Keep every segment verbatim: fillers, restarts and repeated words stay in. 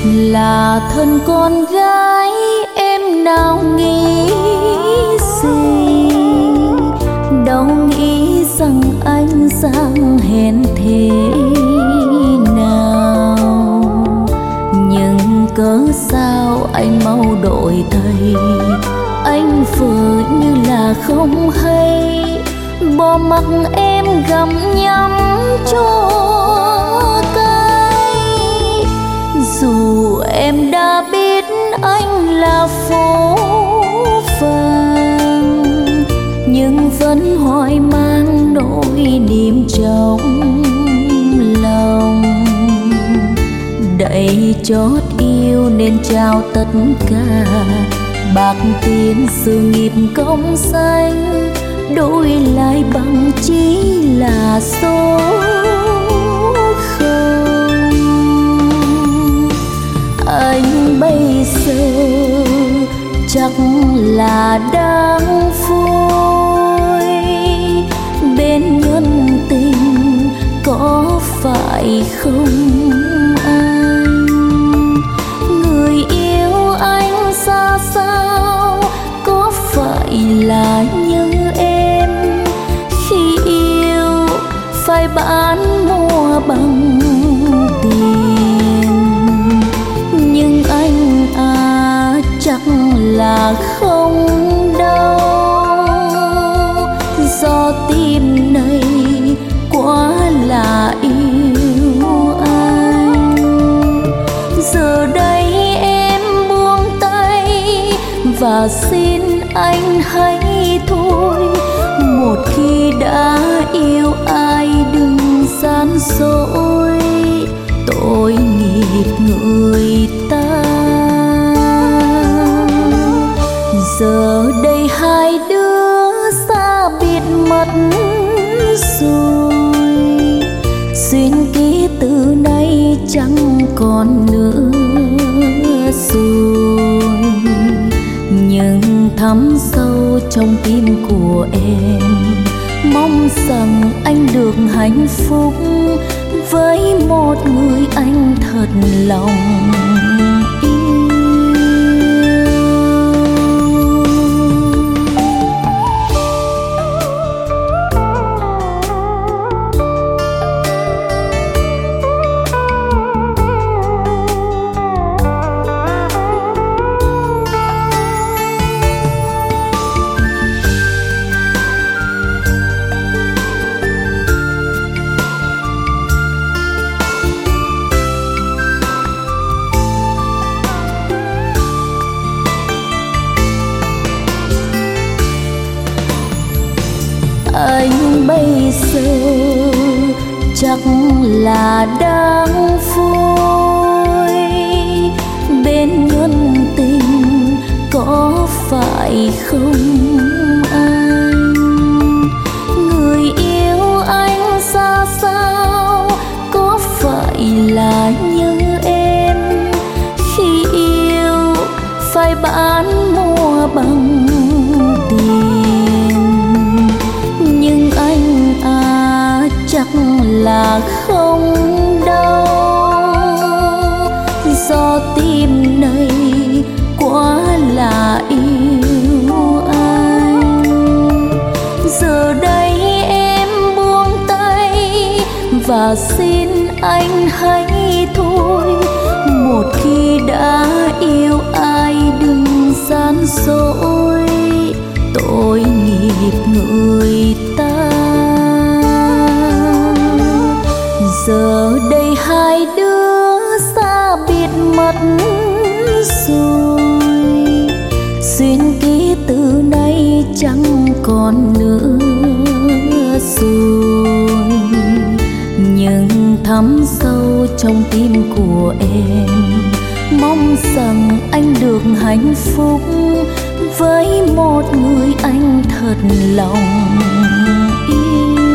Là thân con gái em nào nghĩ gì, đâu nghĩ rằng anh sang hèn thế nào. Nhưng cớ sao anh mau đổi thay, anh vờ như là không hay, bỏ mặc em gặm nhắm cho cay. Dù em đã biết anh là phố vàng, nhưng vẫn hoài mang nỗi niềm trong lòng. Đậy chót yêu nên trao tất cả, bạc tiền sự nghiệp công danh, đổi lại bằng chỉ là số không. Anh bây giờ chắc là đang vui bên nhân tình, có phải không anh? Người yêu anh xa sao, có phải là như em khi yêu phải bán mua bằng tiền? Nhưng anh à chắc là không đâu, do tim này quá là yêu anh. Giờ đây em buông tay và xin anh hãy thôi, một khi đã yêu ai đừng gian dối, tội nghiệp người ta. Giờ đây hai đứa xa biệt mất rồi, duyên ký từ nay chẳng còn nữa rồi. Nhưng thắm sâu trong tim của em, mong rằng anh được hạnh phúc với một người anh thật lòng yêu. Anh bây giờ chắc là đang vui bên nhân tình, có phải không anh? Người yêu anh xa sao, có phải là như em khi yêu phải bán mua bằng tiền? Nhưng anh à chắc là không đâu, do tim này quá là yêu anh. Giờ đây em buông tay và xin anh hãy thôi, một khi đã yêu ai đừng gian dối, tội nghiệp người ta. Giờ đây hai đứa xa biệt mất rồi, duyên ký từ nay chẳng còn nữa rồi. Nhưng thắm sâu trong tim của em, mong rằng anh được hạnh phúc với một người anh thật lòng yêu.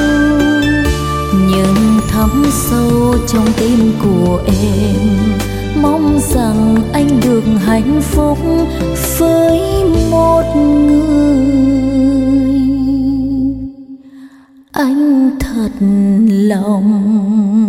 Nhưng thắm sâu trong tim của em, mong rằng anh được hạnh phúc với một người anh thật lòng